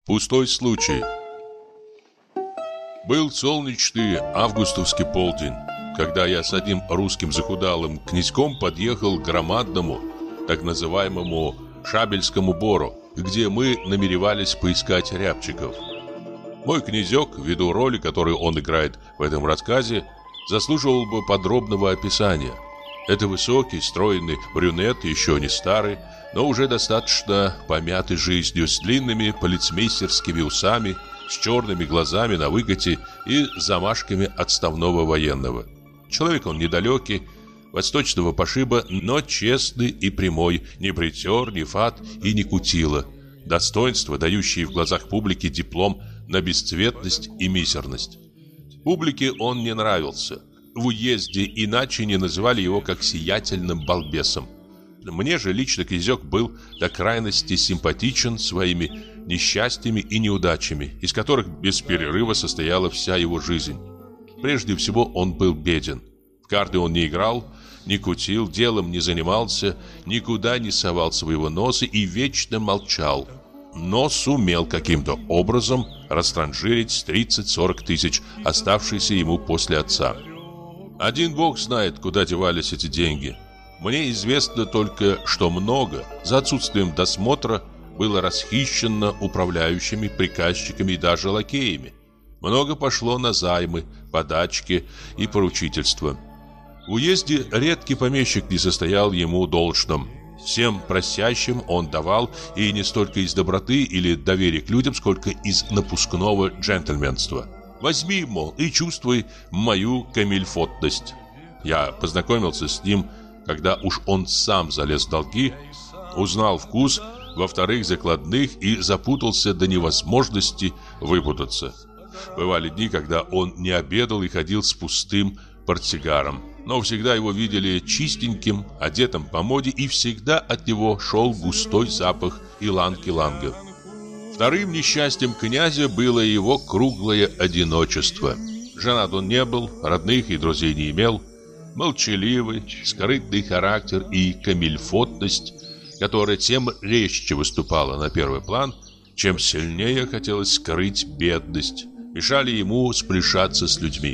Пустой случай. Был солнечный августовский полдень, когда я с одним русским захудалым князьком подъехал к громадному, так называемому Шабельскому бору, где мы намеревались поискать рябчиков. Мой князек, ввиду роли, которую он играет в этом рассказе, заслуживал бы подробного описания. Это высокий, стройный брюнет, еще не старый, но уже достаточно помятый жизнью, с длинными полицмейстерскими усами, с черными глазами на выкате и замашками отставного военного. Человек он недалекий, восточного пошиба, но честный и прямой, не притер, не фат и не кутила. Достоинства, дающие в глазах публики диплом на бесцветность и мизерность. Публике он не нравился. В уезде иначе не называли его как сиятельным балбесом. Мне же лично князек был до крайности симпатичен своими несчастьями и неудачами, из которых без перерыва состояла вся его жизнь. Прежде всего он был беден. В карты он не играл, не кутил, делом не занимался, никуда не совал своего носа и вечно молчал. Но сумел каким-то образом растранжирить 30-40 тысяч, оставшиеся ему после отца. Один бог знает, куда девались эти деньги. Мне известно только, что много, за отсутствием досмотра, было расхищено управляющими, приказчиками и даже лакеями. Много пошло на займы, подачки и поручительства. В уезде редкий помещик не состоял ему должным. Всем просящим он давал, и не столько из доброты или доверия к людям, сколько из напускного джентльменства. Возьми, мол, и чувствуй мою камильфотность. Я познакомился с ним, когда уж он сам залез в долги, узнал вкус во вторых закладных и запутался до невозможности выпутаться. Бывали дни, когда он не обедал и ходил с пустым портсигаром, но всегда его видели чистеньким, одетым по моде, и всегда от него шел густой запах иланг-иланга. Вторым несчастьем князя было его круглое одиночество. Женат он не был, родных и друзей не имел. Молчаливый, скрытный характер и камильфотность, которая тем резче выступала на первый план, чем сильнее хотелось скрыть бедность, мешали ему сплешаться с людьми.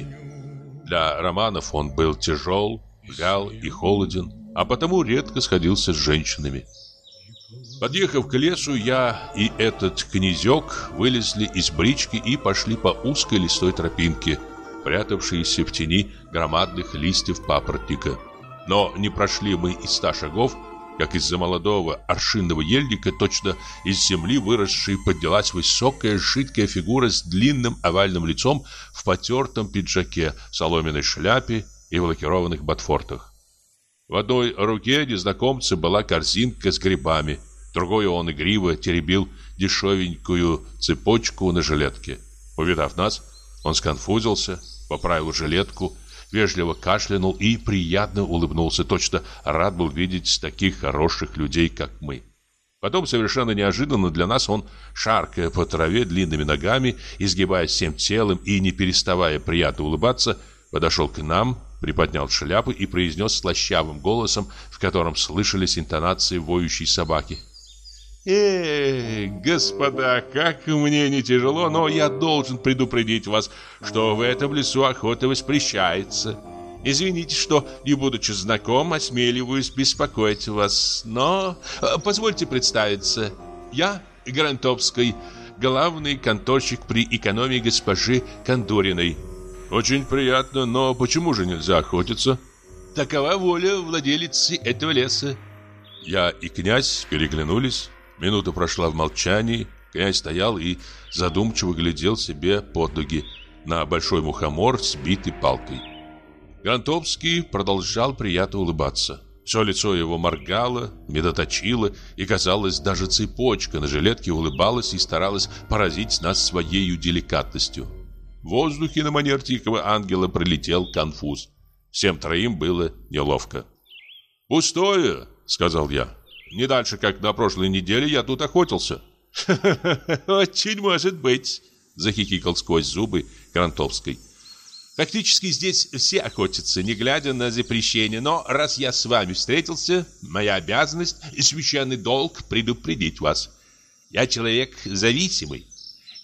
Для романов он был тяжел, вял и холоден, а потому редко сходился с женщинами. Подъехав к лесу, я и этот князек вылезли из брички и пошли по узкой лесной тропинке, прятавшейся в тени громадных листьев папоротника. Но не прошли мы и 100 шагов, как из-за молодого аршинного ельника, точно из земли выросшей, поднялась высокая жидкая фигура с длинным овальным лицом в потертом пиджаке, соломенной шляпе и в лакированных ботфортах. В одной руке незнакомца была корзинка с грибами, другой он игриво теребил дешевенькую цепочку на жилетке. Увидав нас, он сконфузился, поправил жилетку, вежливо кашлянул и приятно улыбнулся, точно рад был видеть таких хороших людей, как мы. Потом, совершенно неожиданно для нас, он, шаркая по траве длинными ногами, изгибаясь всем телом и не переставая приятно улыбаться, подошел к нам, приподнял шляпу и произнес слащавым голосом, в котором слышались интонации воющей собаки: господа, как мне не тяжело, но я должен предупредить вас, что в этом лесу охота воспрещается. Извините, что, не будучи знаком, осмеливаюсь беспокоить вас, но позвольте представиться. Я Грантовский, главный конторщик при экономии госпожи Кондуриной. Очень приятно, но почему же нельзя охотиться? Такова воля владелицы этого леса. Я и князь переглянулись. Минута прошла в молчании. Князь стоял и задумчиво глядел себе под ноги на большой мухомор, сбитый палкой. Грантовский продолжал приятно улыбаться. Все лицо его моргало, медоточило, и, казалось, даже цепочка на жилетке улыбалась и старалась поразить нас своей деликатностью. В воздухе на манер тихого ангела пролетел конфуз. Всем троим было неловко. «Пустое», — сказал я. «Не дальше, как на прошлой неделе, я тут охотился». «Очень может быть», — захихикал сквозь зубы Грантовский. «Фактически здесь все охотятся, не глядя на запрещение. Но раз я с вами встретился, моя обязанность и священный долг предупредить вас. Я человек зависимый.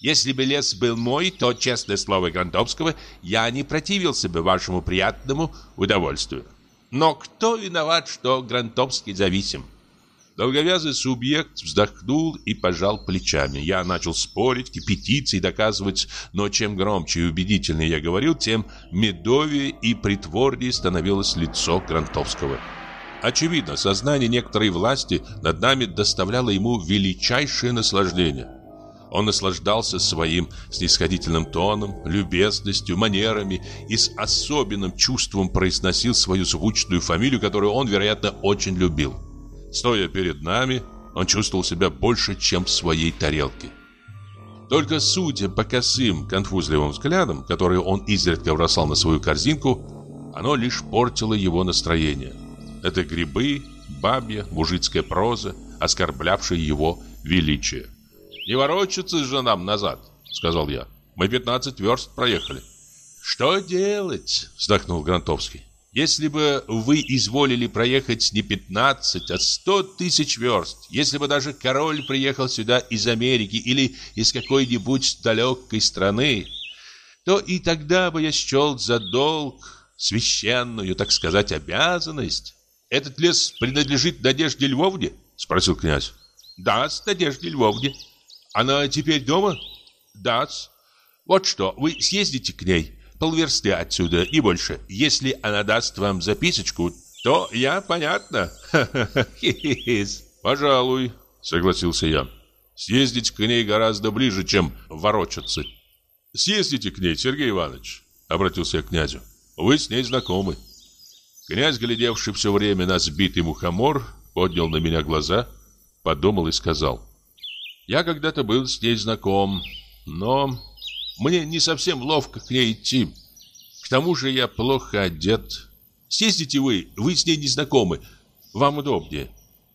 Если бы лес был мой, то, честное слово Грантовского, я не противился бы вашему приятному удовольствию. Но кто виноват, что Грантовский зависим? Долговязый субъект вздохнул и пожал плечами. Я начал спорить, кипятиться и доказывать, но чем громче и убедительнее я говорил, тем медовее и притворнее становилось лицо Грантовского. Очевидно, сознание некоторой власти над нами доставляло ему величайшее наслаждение. Он наслаждался своим снисходительным тоном, любезностью, манерами и с особенным чувством произносил свою звучную фамилию, которую он, вероятно, очень любил. Стоя перед нами, он чувствовал себя больше, чем в своей тарелке. Только судя по косым, конфузливым взглядам, которые он изредка бросал на свою корзинку, оно лишь портило его настроение. Это грибы, бабья, мужицкая проза, оскорблявшая его величие. «Не ворочаться же нам назад», — сказал я. «Мы 15 верст проехали». «Что делать?» — вздохнул Грантовский. «Если бы вы изволили проехать не 15, а 100 тысяч верст, если бы даже король приехал сюда из Америки или из какой-нибудь далекой страны, то и тогда бы я счел за долг, священную, так сказать, обязанность». «Этот лес принадлежит Надежде Львовне?» — спросил князь. «Да, с Надеждой Львовне». «Она теперь дома?» «Да. Вот что, вы съездите к ней, полверсты отсюда и больше. Если она даст вам записочку, то я, понятно». «Пожалуй», — согласился я. «Съездить к ней гораздо ближе, чем ворочаться». «Съездите к ней, Сергей Иванович», — обратился я к князю. «Вы с ней знакомы». Князь, глядевший все время на сбитый мухомор, поднял на меня глаза, подумал и сказал: «Я когда-то был с ней знаком, но мне не совсем ловко к ней идти. К тому же я плохо одет. Съездите вы с ней не знакомы, вам удобнее».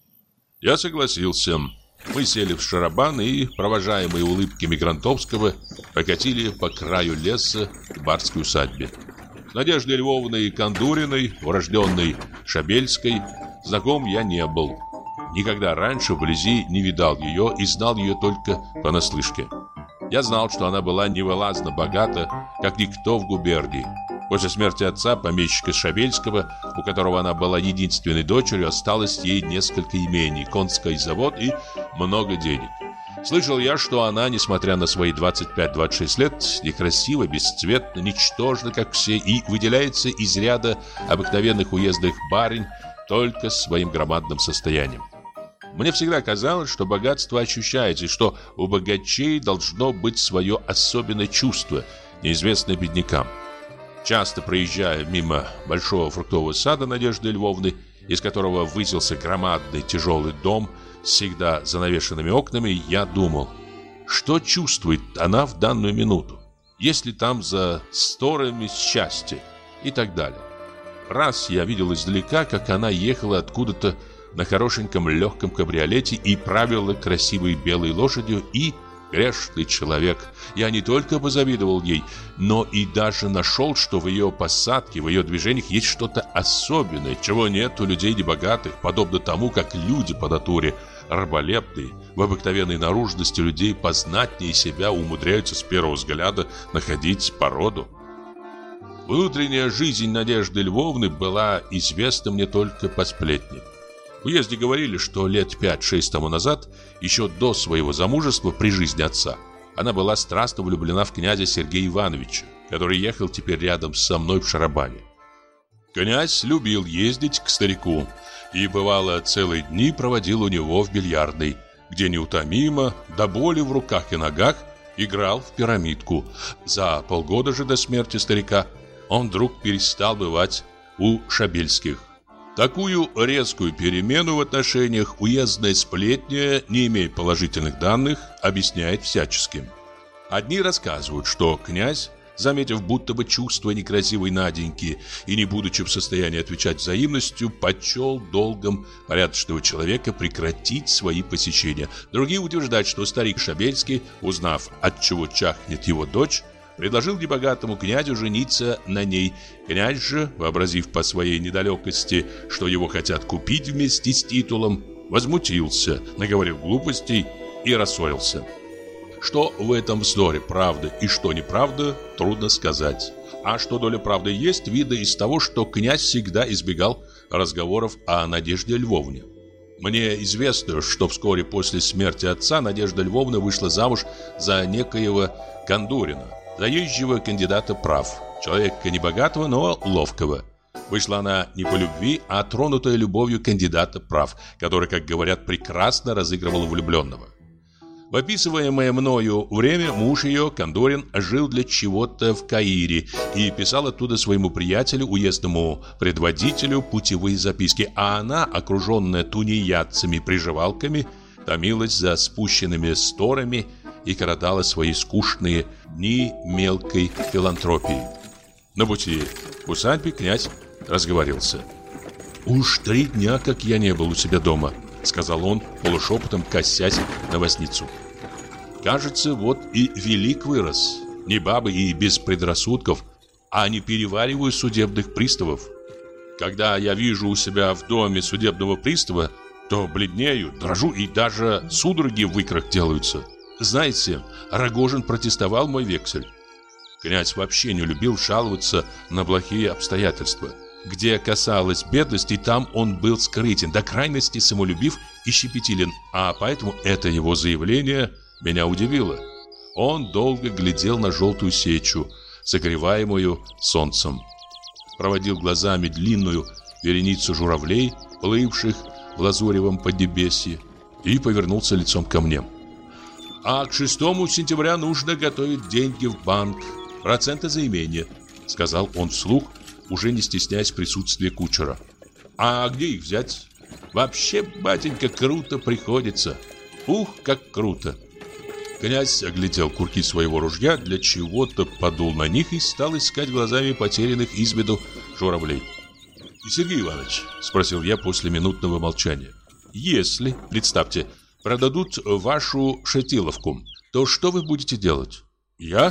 Я согласился. Мы сели в шарабан и, провожаемые улыбками Грантовского, покатили по краю леса к барской усадьбе. С Надеждой Львовной Кондуриной, урожденной Шабельской, знаком я не был. Никогда раньше вблизи не видал ее и знал ее только понаслышке. Я знал, что она была невылазно богата, как никто в губернии. После смерти отца, помещика Шабельского, у которого она была единственной дочерью, осталось ей несколько имений, конский завод и много денег. Слышал я, что она, несмотря на свои 25-26 лет, некрасива, бесцветна, ничтожна, как все, и выделяется из ряда обыкновенных уездных барынь только своим громадным состоянием. Мне всегда казалось, что богатство ощущается, и что у богачей должно быть свое особенное чувство, неизвестное беднякам. Часто проезжая мимо большого фруктового сада Надежды Львовны, из которого высился громадный тяжелый дом с всегда занавешенными окнами, я думал, что чувствует она в данную минуту, есть ли там за сторами счастье и так далее. Раз я видел издалека, как она ехала откуда-то на хорошеньком легком кабриолете и правила красивой белой лошадью, и, грешный человек, я не только позавидовал ей, но и даже нашел, что в ее посадке, в ее движениях есть что-то особенное, чего нет у людей небогатых, подобно тому, как люди по натуре раболепные, в обыкновенной наружности людей познатнее себя умудряются с первого взгляда находить породу. Внутренняя жизнь Надежды Львовны была известна мне только по сплетне. В уезде говорили, что лет 5-6 тому назад, еще до своего замужества при жизни отца, она была страстно влюблена в князя Сергея Ивановича, который ехал теперь рядом со мной в шарабане. Князь любил ездить к старику и, бывало, целые дни проводил у него в бильярдной, где неутомимо, до боли в руках и ногах, играл в пирамидку. За полгода же до смерти старика он вдруг перестал бывать у Шабельских. Такую резкую перемену в отношениях уездная сплетня, не имея положительных данных, объясняет всяческим. Одни рассказывают, что князь, заметив будто бы чувство некрасивой Наденьки и не будучи в состоянии отвечать взаимностью, почел долгом порядочного человека прекратить свои посещения. Другие утверждают, что старик Шабельский, узнав, от чего чахнет его дочь, предложил небогатому князю жениться на ней. Князь же, вообразив по своей недалекости, что его хотят купить вместе с титулом, возмутился, наговорил глупостей и рассорился. Что в этом вздоре правда и что неправда, трудно сказать. А что доля правды есть, видно из того, что князь всегда избегал разговоров о Надежде Львовне. Мне известно, что вскоре после смерти отца Надежда Львовна вышла замуж за некоего Кондурина, заезжего кандидата прав, человека небогатого, но ловкого. Вышла она не по любви, а тронутая любовью кандидата прав, который, как говорят, прекрасно разыгрывал влюбленного. В описываемое мною время муж ее, Кондурин, жил для чего-то в Каире и писал оттуда своему приятелю, уездному предводителю, путевые записки, а она, окруженная тунеядцами-приживалками, томилась за спущенными сторами и коротала свои скучные дни мелкой филантропии. На пути к усадьбе князь разговорился. «Уж 3 дня, как я не был у себя дома», — сказал он, полушепотом косясь на возницу. «Кажется, вот и велик вырос. Не бабы и без предрассудков, а не перевариваю судебных приставов. Когда я вижу у себя в доме судебного пристава, то бледнею, дрожу и даже судороги в икрах делаются. Знаете, Рогожин протестовал мой вексель». Князь вообще не любил жаловаться на плохие обстоятельства. Где касалось бедности, там он был скрытен, до крайности самолюбив и щепетилен, а поэтому это его заявление меня удивило. Он долго глядел на желтую сечу, согреваемую солнцем. Проводил глазами длинную вереницу журавлей, плывших в лазуревом поднебесье, и повернулся лицом ко мне. «А к 6 сентября нужно готовить деньги в банк, проценты за имение», — сказал он вслух, уже не стесняясь присутствия кучера. «А где их взять? Вообще, батенька, круто приходится. Ух, как круто!» Князь оглядел курки своего ружья, для чего-то подул на них и стал искать глазами потерянных из виду журавлей. «Сергей Иванович», — спросил я после минутного молчания, «если, представьте, продадут вашу Шатиловку, то что вы будете делать?» «Я?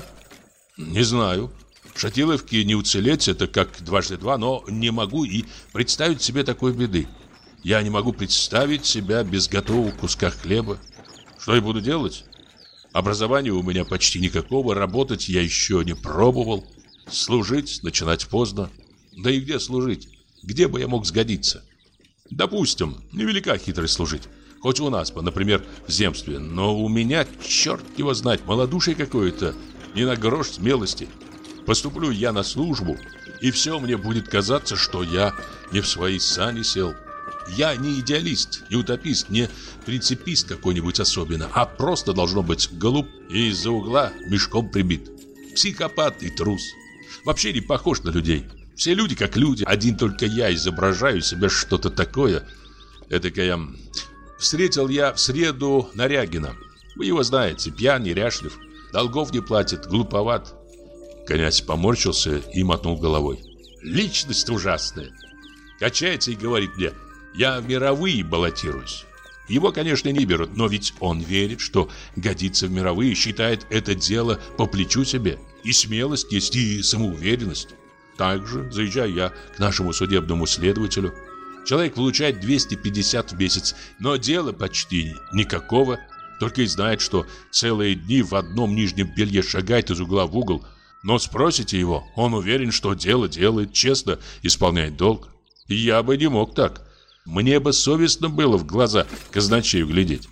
Не знаю. В Шатиловке не уцелеть, это как 2 × 2, но не могу и представить себе такой беды. Я не могу представить себя без готового куска хлеба. Что я буду делать? Образования у меня почти никакого, работать я еще не пробовал. Служить начинать поздно. Да и где служить? Где бы я мог сгодиться? Допустим, невелика хитрость служить. Хоть у нас, например, в земстве. Но у меня, черт его знать, малодушие какое-то, не на грош смелости. Поступлю я на службу, и все мне будет казаться, что я не в свои сани сел. Я не идеалист, не утопист, не принципист какой-нибудь особенно, а просто должно быть голуб и из-за угла мешком прибит. Психопат и трус. Вообще не похож на людей. Все люди как люди, один только я изображаю себе что-то такое. Этакое... Встретил я в среду Нарягина. Вы его знаете, пьян, неряшлив, долгов не платит, глуповат. Князь поморщился и мотнул головой. Личность ужасная. Качается и говорит мне: я в мировые баллотируюсь. Его, конечно, не берут, но ведь он верит, что годится в мировые, считает это дело по плечу себе. И смелость есть, и самоуверенность. Также заезжаю я к нашему судебному следователю. Человек получает 250 в месяц, но дела почти никакого. Только и знает, что целые дни в одном нижнем белье шагает из угла в угол. Но спросите его, он уверен, что дело делает, честно исполняет долг. И я бы не мог так. Мне бы совестно было в глаза казначею глядеть.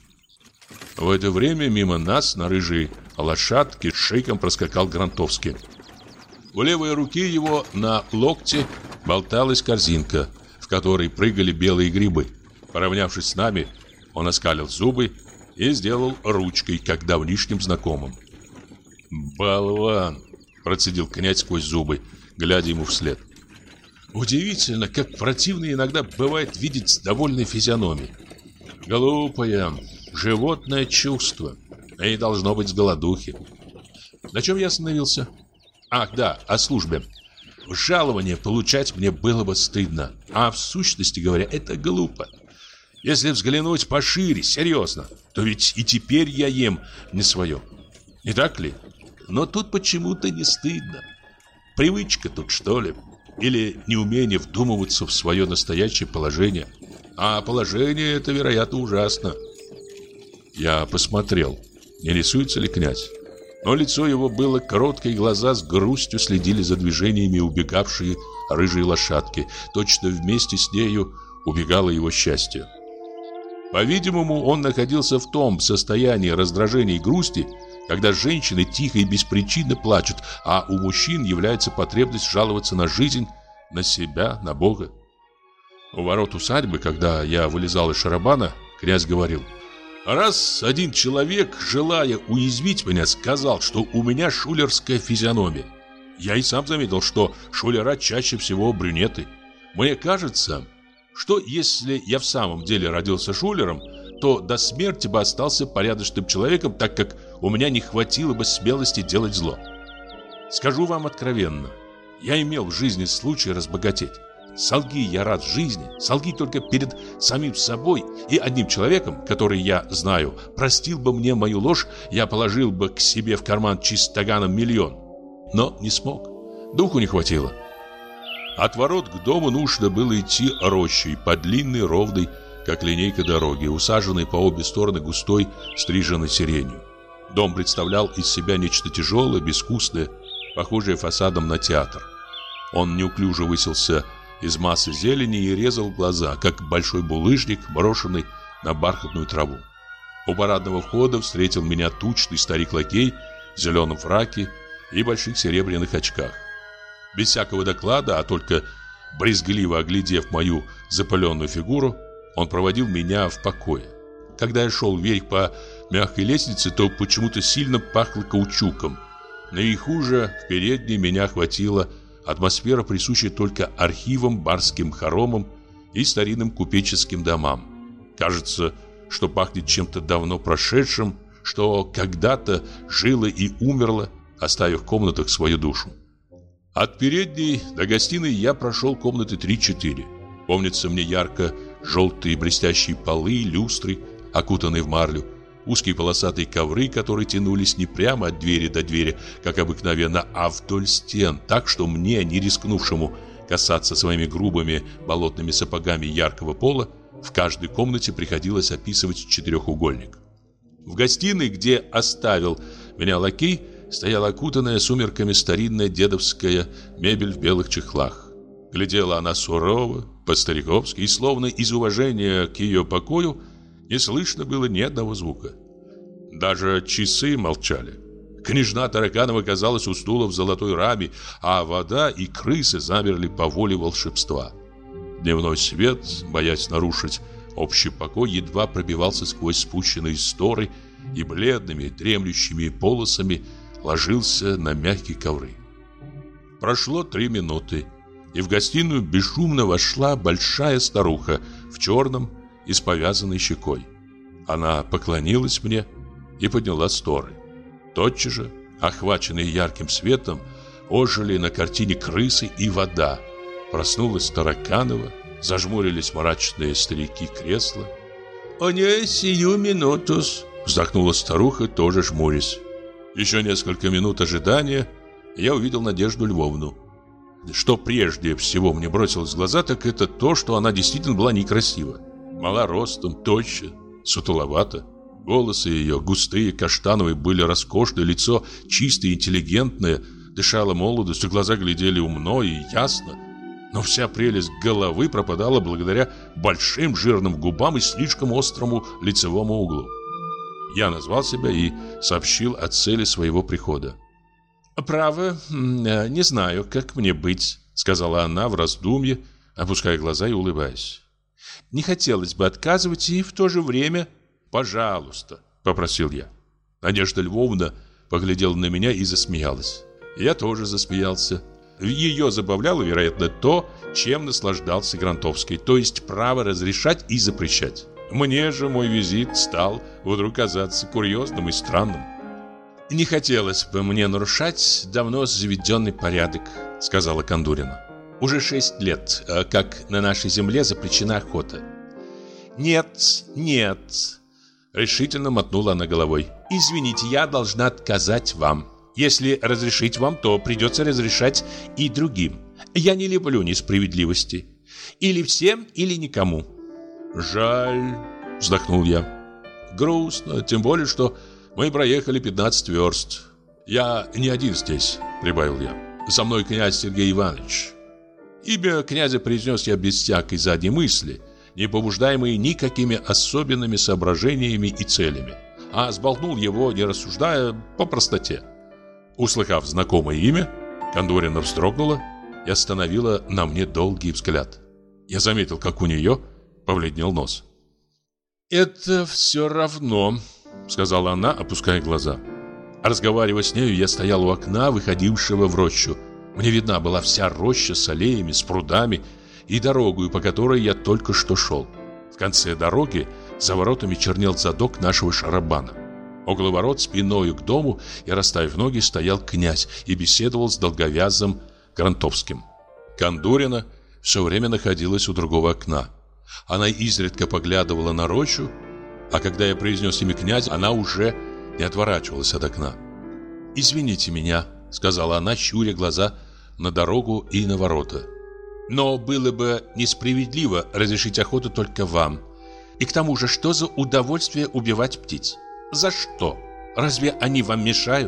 В это время мимо нас на рыжей лошадке шиком проскакал Грантовский. У левой руки его на локте болталась корзинка, в которой прыгали белые грибы. Поравнявшись с нами, он оскалил зубы и сделал ручкой, как давнишним знакомым. «Болван!» – процедил князь сквозь зубы, глядя ему вслед. Удивительно, как противно иногда бывает видеть довольные физиономии. Глупое, животное чувство. И должно быть с голодухи. На чем я остановился? Ах, да, о службе. Жалование получать мне было бы стыдно. А в сущности говоря, это глупо. Если взглянуть пошире, серьезно, то ведь и теперь я ем не свое. Не так ли? Но тут почему-то не стыдно. Привычка тут, что ли? Или неумение вдумываться в свое настоящее положение. А положение это, вероятно, ужасно. Я посмотрел. не рисуется ли князь. Но лицо его было короткое, и глаза с грустью следили за движениями убегавшей рыжей лошадки. Точно вместе с нею убегало его счастье. По-видимому, он находился в том состоянии раздражения и грусти, когда женщины тихо и без причины плачут, а у мужчин является потребность жаловаться на жизнь, на себя, на Бога. У ворот усадьбы, когда я вылезал из шарабана, князь говорил: «Раз один человек, желая уязвить меня, сказал, что у меня шулерская физиономия, я и сам заметил, что шулера чаще всего брюнеты. Мне кажется, что если я в самом деле родился шулером, то до смерти бы остался порядочным человеком, так как у меня не хватило бы смелости делать зло. Скажу вам откровенно, я имел в жизни случай разбогатеть. Солги я рад жизни, солги только перед самим собой и одним человеком, который я знаю, простил бы мне мою ложь, я положил бы к себе в карман чистоганом 1 000 000. Но не смог, духу не хватило». От ворот к дому нужно было идти рощей по длинной, ровной, как линейка дороги, усаженной по обе стороны густой, стриженной сиренью. Дом представлял из себя нечто тяжелое, безвкусное, похожее фасадом на театр. Он неуклюже высился из массы зелени и резал глаза, как большой булыжник, брошенный на бархатную траву. У парадного входа встретил меня тучный старик-лакей в зеленом фраке и больших серебряных очках. Без всякого доклада, а только брезгливо оглядев мою запыленную фигуру, он проводил меня в покое. Когда я шел вверх по мягкой лестнице, то почему-то сильно пахло каучуком. Наверху же, в передней, меня охватила атмосфера, присущая только архивам, барским хоромам и старинным купеческим домам. Кажется, что пахнет чем-то давно прошедшим, что когда-то жило и умерло, оставив в комнатах свою душу. От передней до гостиной я прошел комнаты 3-4. Помнится мне ярко-желтые блестящие полы, люстры, окутанные в марлю, узкие полосатые ковры, которые тянулись не прямо от двери до двери, как обыкновенно, а вдоль стен, так что мне, не рискнувшему касаться своими грубыми болотными сапогами яркого пола, в каждой комнате приходилось описывать четырехугольник. В гостиной, где оставил меня лакей, стояла окутанная сумерками старинная дедовская мебель в белых чехлах. Глядела она сурово, по-стариковски, и словно из уважения к ее покою не слышно было ни одного звука. Даже часы молчали. Княжна Тараканова казалась у стула в золотой раме, а вода и крысы замерли по воле волшебства. Дневной свет, боясь нарушить общий покой, едва пробивался сквозь спущенные сторы и бледными, дремлющими полосами ложился на мягкие ковры. Прошло 3 минуты, и в гостиную бесшумно вошла большая старуха в черном и с повязанной щекой. Она поклонилась мне и подняла сторы. Тотчас же, охваченные ярким светом, ожили на картине крысы и вода. Проснулась Тараканова, зажмурились мрачные старики кресла. «О не, сию минутус!» вздохнула старуха, тоже жмурясь. Еще несколько минут ожидания я увидел Надежду Львовну. Что прежде всего мне бросилось в глаза, так это то, что она действительно была некрасива. Мала ростом, тоща, сутуловата. Волосы ее, густые, каштановые, были роскошны, лицо чистое, интеллигентное, дышало молодостью, глаза глядели умно и ясно. Но вся прелесть головы пропадала благодаря большим жирным губам и слишком острому лицевому углу. Я назвал себя и сообщил о цели своего прихода. «Право, не знаю, как мне быть», — сказала она в раздумье, опуская глаза и улыбаясь. «Не хотелось бы отказывать, и в то же время...» «Пожалуйста», — попросил я. Надежда Львовна поглядела на меня и засмеялась. Я тоже засмеялся. Ее забавляло, вероятно, то, чем наслаждался Грантовский, то есть право разрешать и запрещать. Мне же мой визит стал вдруг казаться курьезным и странным. «Не хотелось бы мне нарушать давно заведенный порядок», — сказала Кондурина. «Уже 6 лет, как на нашей земле запрещена охота». «Нет, нет», — решительно мотнула она головой. «Извините, я должна отказать вам. Если разрешить вам, то придется разрешать и другим. Я не люблю несправедливости. Или всем, или никому». «Жаль», — вздохнул я. «Грустно, тем более, что Мы проехали 15 верст. Я не один здесь, прибавил я. Со мной князь Сергей Иванович. Имя князя произнес я без всякой задней мысли, не побуждаемый никакими особенными соображениями и целями, а сболтнул его, не рассуждая, по простоте. Услыхав знакомое имя, Кондорина вздрогнула и остановила на мне долгий взгляд. Я заметил, как у нее побледнел нос. «Это все равно», — сказала она, опуская глаза. Разговаривая с нею, я стоял у окна, выходившего в рощу. Мне видна была вся роща с аллеями, с прудами и дорогою, по которой я только что шел. В конце дороги за воротами чернел задок нашего шарабана. Около ворот спиною к дому и, расставив ноги, стоял князь и беседовал с долговязым Грантовским. Кондорина все время находилась у другого окна. Она изредка поглядывала на рощу, а когда я произнес имя князя, она уже не отворачивалась от окна. «Извините меня», — сказала она, щуря глаза на дорогу и на ворота. «Но было бы несправедливо разрешить охоту только вам. И к тому же, что за удовольствие убивать птиц? За что? Разве они вам мешают?»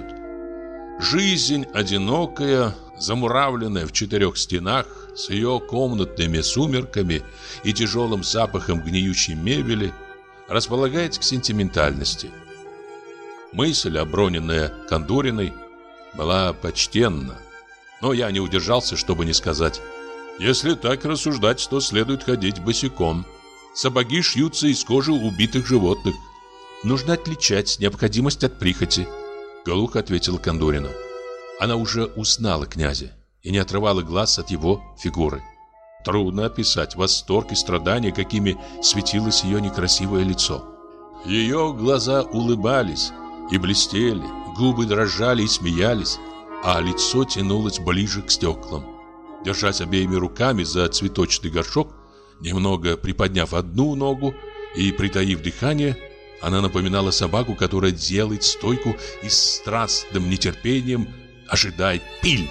Жизнь одинокая, замуравленная в 4 стенах, с ее комнатными сумерками и тяжелым запахом гниющей мебели, располагает к сентиментальности. Мысль, оброненная Кондориной, была почтенна, но я не удержался, чтобы не сказать: если так рассуждать, то следует ходить босиком. Сапоги шьются из кожи убитых животных. Нужно отличать необходимость от прихоти, глухо ответила Кондорина. Она уже узнала князя и не отрывала глаз от его фигуры. Трудно описать восторг и страдания, какими светилось ее некрасивое лицо. Ее глаза улыбались и блестели, губы дрожали и смеялись, а лицо тянулось ближе к стеклам. Держась обеими руками за цветочный горшок, немного приподняв одну ногу и притаив дыхание, она напоминала собаку, которая делает стойку и с страстным нетерпением ожидает пиль.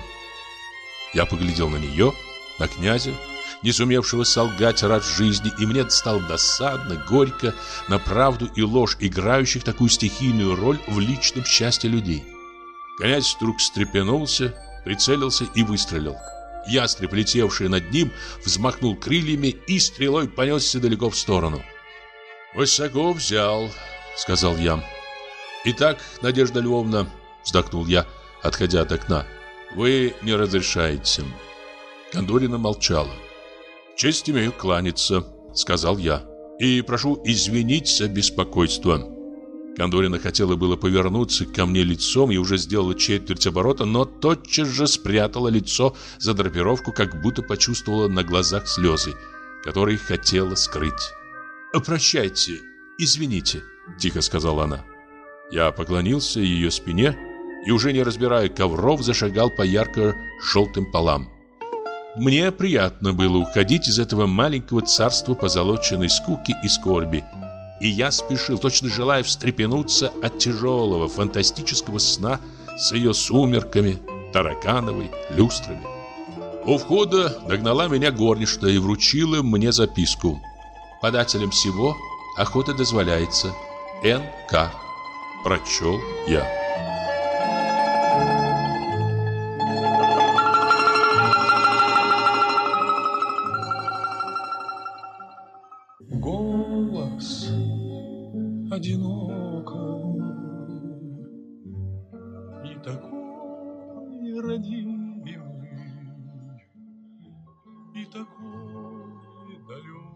Я поглядел на нее, на князя, не сумевшего солгать раз в жизни, и мне стало досадно, горько на правду и ложь, играющих такую стихийную роль в личном счастье людей. Князь вдруг встрепенулся, прицелился и выстрелил. Ястреб, летевший над ним, взмахнул крыльями и стрелой понесся далеко в сторону. «Высоко взял», — сказал я. «Итак, Надежда Львовна», — вздохнул я, отходя от окна, — «вы не разрешаете». Кондорина молчала. «Честь имею кланяться», — сказал я, — «и прошу извинить за беспокойство». Кондорина хотела было повернуться ко мне лицом и уже сделала четверть оборота, но тотчас же спрятала лицо за драпировку, как будто почувствовала на глазах слезы, которые хотела скрыть. «Прощайте, извините», — тихо сказала она. Я поклонился ее спине и, уже не разбирая ковров, зашагал по ярко-желтым полам. Мне приятно было уходить из этого маленького царства позолоченной скуки и скорби, и я спешил, точно желая встрепенуться от тяжелого фантастического сна с ее сумерками, таракановой, люстрами. У входа догнала меня горничная и вручила мне записку. «Подателям всего охота дозволяется. Н.К.» Прочел я. Голос одиноко и такой родимый, и такой далекий.